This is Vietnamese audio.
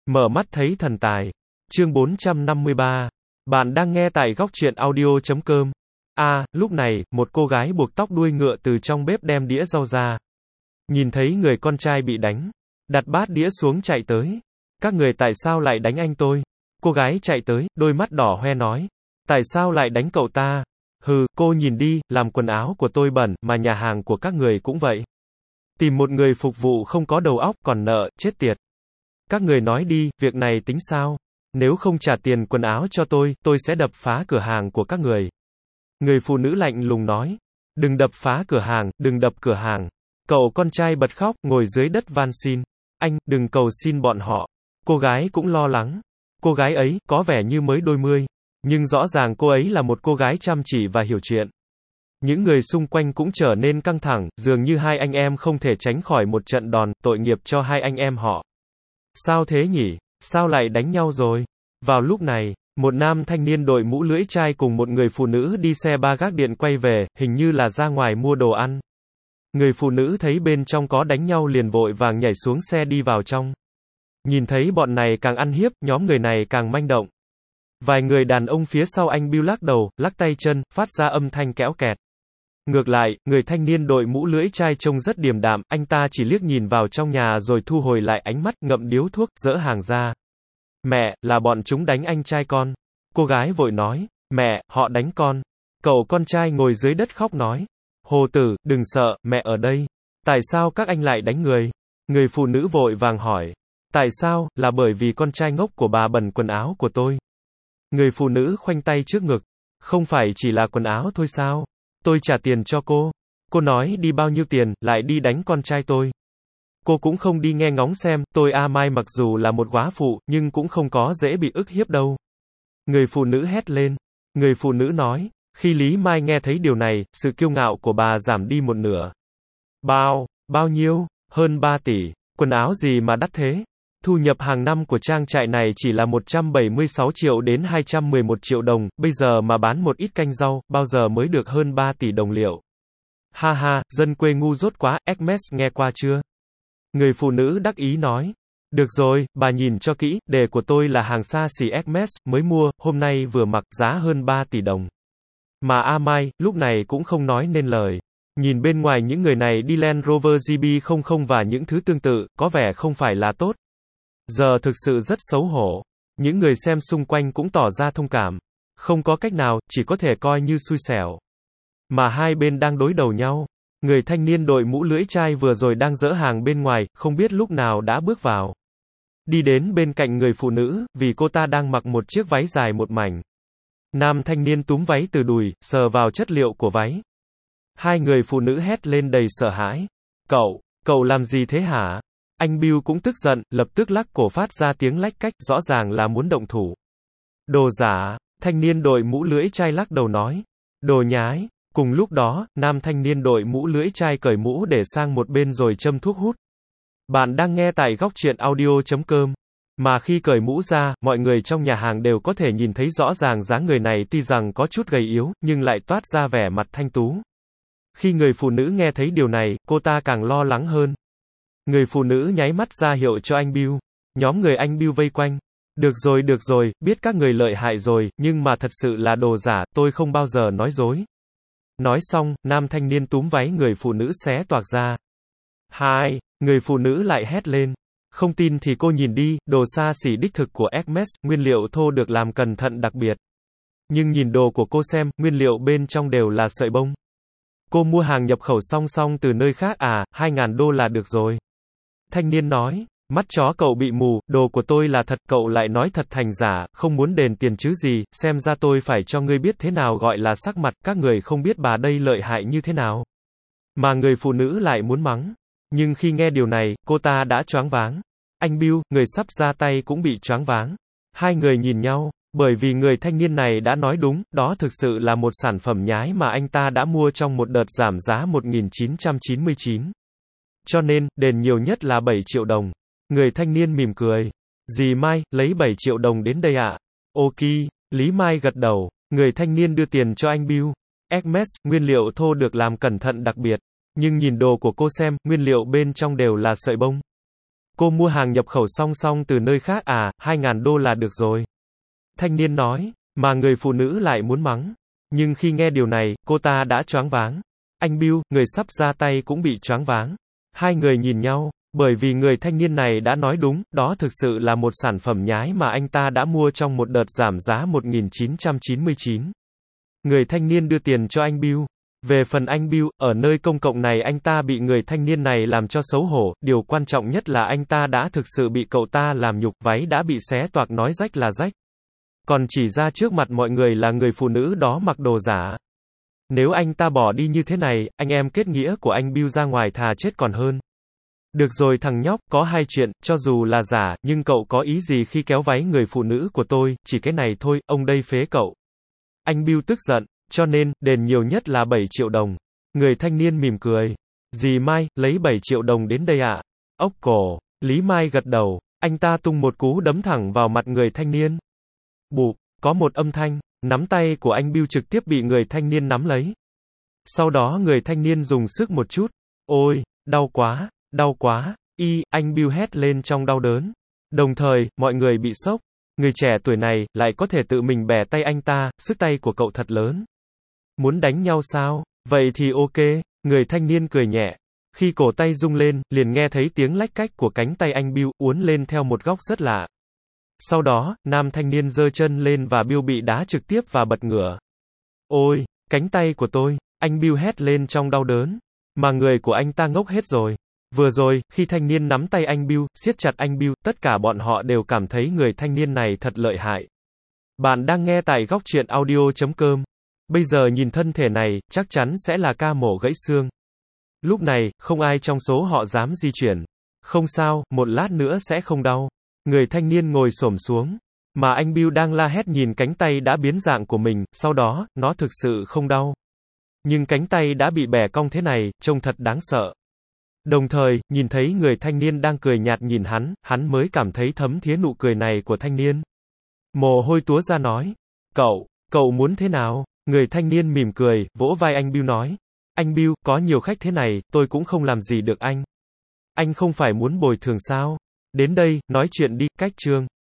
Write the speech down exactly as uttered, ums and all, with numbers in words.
Mở mắt thấy thần tài. Chương bốn trăm năm mươi ba. Bạn đang nghe tại góc truyện audio chấm com. A, lúc này, một cô gái buộc tóc đuôi ngựa từ trong bếp đem đĩa rau ra. Nhìn thấy người con trai bị đánh, đặt bát đĩa xuống chạy tới. Các người tại sao lại đánh anh tôi? Cô gái chạy tới, đôi mắt đỏ hoe nói. Tại sao lại đánh cậu ta? Hừ, cô nhìn đi, làm quần áo của tôi bẩn, mà nhà hàng của các người cũng vậy. Tìm một người phục vụ không có đầu óc, còn nợ, chết tiệt. Các người nói đi, việc này tính sao? Nếu không trả tiền quần áo cho tôi, tôi sẽ đập phá cửa hàng của các người. Người phụ nữ lạnh lùng nói. Đừng đập phá cửa hàng, đừng đập cửa hàng. Cậu con trai bật khóc, ngồi dưới đất van xin. Anh, đừng cầu xin bọn họ. Cô gái cũng lo lắng. Cô gái ấy, có vẻ như mới đôi mươi. Nhưng rõ ràng cô ấy là một cô gái chăm chỉ và hiểu chuyện. Những người xung quanh cũng trở nên căng thẳng, dường như hai anh em không thể tránh khỏi một trận đòn, tội nghiệp cho hai anh em họ. Sao thế nhỉ? Sao lại đánh nhau rồi? Vào lúc này, một nam thanh niên đội mũ lưỡi chai cùng một người phụ nữ đi xe ba gác điện quay về, hình như là ra ngoài mua đồ ăn. Người phụ nữ thấy bên trong có đánh nhau liền vội vàng nhảy xuống xe đi vào trong. Nhìn thấy bọn này càng ăn hiếp, nhóm người này càng manh động. Vài người đàn ông phía sau anh Bill lắc đầu, lắc tay chân, phát ra âm thanh kéo kẹt. Ngược lại, người thanh niên đội mũ lưỡi chai trông rất điềm đạm, anh ta chỉ liếc nhìn vào trong nhà rồi thu hồi lại ánh mắt, ngậm điếu thuốc, dỡ hàng ra. Mẹ, là bọn chúng đánh anh trai con. Cô gái vội nói, mẹ, họ đánh con. Cậu con trai ngồi dưới đất khóc nói. Hồ tử, đừng sợ, mẹ ở đây. Tại sao các anh lại đánh người? Người phụ nữ vội vàng hỏi. Tại sao, là bởi vì con trai ngốc của bà bẩn quần áo của tôi. Người phụ nữ khoanh tay trước ngực. Không phải chỉ là quần áo thôi sao? Tôi trả tiền cho cô. Cô nói đi bao nhiêu tiền, lại đi đánh con trai tôi. Cô cũng không đi nghe ngóng xem, tôi A Mai mặc dù là một góa phụ, nhưng cũng không có dễ bị ức hiếp đâu. Người phụ nữ hét lên. Người phụ nữ nói. Khi Lý Mai nghe thấy điều này, sự kiêu ngạo của bà giảm đi một nửa. Bao, bao nhiêu? Hơn ba tỷ. Quần áo gì mà đắt thế? Thu nhập hàng năm của trang trại này chỉ là một trăm bảy mươi sáu triệu đến hai trăm mười một triệu đồng, bây giờ mà bán một ít canh rau, bao giờ mới được hơn ba tỷ đồng liệu. Ha ha, dân quê ngu dốt quá, Hermes nghe qua chưa? Người phụ nữ đắc ý nói. Được rồi, bà nhìn cho kỹ, đề của tôi là hàng xa xỉ Hermes, mới mua, hôm nay vừa mặc, giá hơn ba tỷ đồng. Mà A Mai, lúc này cũng không nói nên lời. Nhìn bên ngoài những người này đi Land Rover G B không không và những thứ tương tự, có vẻ không phải là tốt. Giờ thực sự rất xấu hổ. Những người xem xung quanh cũng tỏ ra thông cảm. Không có cách nào, chỉ có thể coi như xui xẻo. Mà hai bên đang đối đầu nhau. Người thanh niên đội mũ lưỡi chai vừa rồi đang dỡ hàng bên ngoài, không biết lúc nào đã bước vào. Đi đến bên cạnh người phụ nữ, vì cô ta đang mặc một chiếc váy dài một mảnh. Nam thanh niên túm váy từ đùi, sờ vào chất liệu của váy. Hai người phụ nữ hét lên đầy sợ hãi. Cậu, cậu làm gì thế hả? Anh Bill cũng tức giận, lập tức lắc cổ phát ra tiếng lách cách, rõ ràng là muốn động thủ. Đồ giả, thanh niên đội mũ lưỡi chai lắc đầu nói. Đồ nhái. Cùng lúc đó, nam thanh niên đội mũ lưỡi chai cởi mũ để sang một bên rồi châm thuốc hút. Bạn đang nghe tại góc truyện audio chấm com. Mà khi cởi mũ ra, mọi người trong nhà hàng đều có thể nhìn thấy rõ ràng dáng người này tuy rằng có chút gầy yếu, nhưng lại toát ra vẻ mặt thanh tú. Khi người phụ nữ nghe thấy điều này, cô ta càng lo lắng hơn. Người phụ nữ nháy mắt ra hiệu cho anh Bill. Nhóm người anh Bill vây quanh. Được rồi được rồi, biết các người lợi hại rồi, nhưng mà thật sự là đồ giả, tôi không bao giờ nói dối. Nói xong, nam thanh niên túm váy người phụ nữ xé toạc ra. Hai, người phụ nữ lại hét lên. Không tin thì cô nhìn đi, đồ xa xỉ đích thực của Hermes, nguyên liệu thô được làm cẩn thận đặc biệt. Nhưng nhìn đồ của cô xem, nguyên liệu bên trong đều là sợi bông. Cô mua hàng nhập khẩu song song từ nơi khác à, hai ngàn đô là được rồi. Thanh niên nói, mắt chó cậu bị mù, đồ của tôi là thật, cậu lại nói thật thành giả, không muốn đền tiền chứ gì, xem ra tôi phải cho ngươi biết thế nào gọi là sắc mặt, các người không biết bà đây lợi hại như thế nào. Mà người phụ nữ lại muốn mắng. Nhưng khi nghe điều này, cô ta đã choáng váng. Anh Bill, người sắp ra tay cũng bị choáng váng. Hai người nhìn nhau, bởi vì người thanh niên này đã nói đúng, đó thực sự là một sản phẩm nhái mà anh ta đã mua trong một đợt giảm giá một nghìn chín trăm chín mươi chín. Cho nên, đền nhiều nhất là bảy triệu đồng. Người thanh niên mỉm cười. Dì Mai, lấy bảy triệu đồng đến đây ạ. À? Ok, Lý Mai gật đầu. Người thanh niên đưa tiền cho anh Bill. Hermes, nguyên liệu thô được làm cẩn thận đặc biệt. Nhưng nhìn đồ của cô xem, nguyên liệu bên trong đều là sợi bông. Cô mua hàng nhập khẩu song song từ nơi khác à, hai ngàn đô là được rồi. Thanh niên nói, mà người phụ nữ lại muốn mắng. Nhưng khi nghe điều này, cô ta đã choáng váng. Anh Bill, người sắp ra tay cũng bị choáng váng. Hai người nhìn nhau, bởi vì người thanh niên này đã nói đúng, đó thực sự là một sản phẩm nhái mà anh ta đã mua trong một đợt giảm giá một nghìn chín trăm chín mươi chín. Người thanh niên đưa tiền cho anh Bill. Về phần anh Bill, ở nơi công cộng này anh ta bị người thanh niên này làm cho xấu hổ, điều quan trọng nhất là anh ta đã thực sự bị cậu ta làm nhục, váy đã bị xé toạc nói rách là rách. Còn chỉ ra trước mặt mọi người là người phụ nữ đó mặc đồ giả. Nếu anh ta bỏ đi như thế này, anh em kết nghĩa của anh Bill ra ngoài thà chết còn hơn. Được rồi thằng nhóc, có hai chuyện, cho dù là giả, nhưng cậu có ý gì khi kéo váy người phụ nữ của tôi, chỉ cái này thôi, ông đây phế cậu. Anh Bill tức giận, cho nên, đền nhiều nhất là bảy triệu đồng. Người thanh niên mỉm cười. Dì Mai, lấy bảy triệu đồng đến đây ạ. À? Ốc cổ, Lý Mai gật đầu, anh ta tung một cú đấm thẳng vào mặt người thanh niên. Bụp, có một âm thanh, nắm tay của anh Bill trực tiếp bị người thanh niên nắm lấy. Sau đó người thanh niên dùng sức một chút. Ôi, đau quá, đau quá, y, anh Bill hét lên trong đau đớn. Đồng thời, mọi người bị sốc. Người trẻ tuổi này, lại có thể tự mình bẻ tay anh ta, sức tay của cậu thật lớn. Muốn đánh nhau sao? Vậy thì ok, người thanh niên cười nhẹ. Khi cổ tay rung lên, liền nghe thấy tiếng lách cách của cánh tay anh Bill, uốn lên theo một góc rất lạ. Sau đó, nam thanh niên giơ chân lên và Bill bị đá trực tiếp và bật ngửa. Ôi, cánh tay của tôi, anh Bill hét lên trong đau đớn. Mà người của anh ta ngốc hết rồi. Vừa rồi, khi thanh niên nắm tay anh Bill, siết chặt anh Bill, tất cả bọn họ đều cảm thấy người thanh niên này thật lợi hại. Bạn đang nghe tại góc truyện audio chấm com. Bây giờ nhìn thân thể này, chắc chắn sẽ là ca mổ gãy xương. Lúc này, không ai trong số họ dám di chuyển. Không sao, một lát nữa sẽ không đau. Người thanh niên ngồi xổm xuống. Mà anh Bill đang la hét nhìn cánh tay đã biến dạng của mình, sau đó, nó thực sự không đau. Nhưng cánh tay đã bị bẻ cong thế này, trông thật đáng sợ. Đồng thời, nhìn thấy người thanh niên đang cười nhạt nhìn hắn, hắn mới cảm thấy thấm thía nụ cười này của thanh niên. Mồ hôi túa ra nói. Cậu, cậu muốn thế nào? Người thanh niên mỉm cười, vỗ vai anh Bill nói. Anh Bill, có nhiều khách thế này, tôi cũng không làm gì được anh. Anh không phải muốn bồi thường sao? Đến đây, nói chuyện đi, cách chương.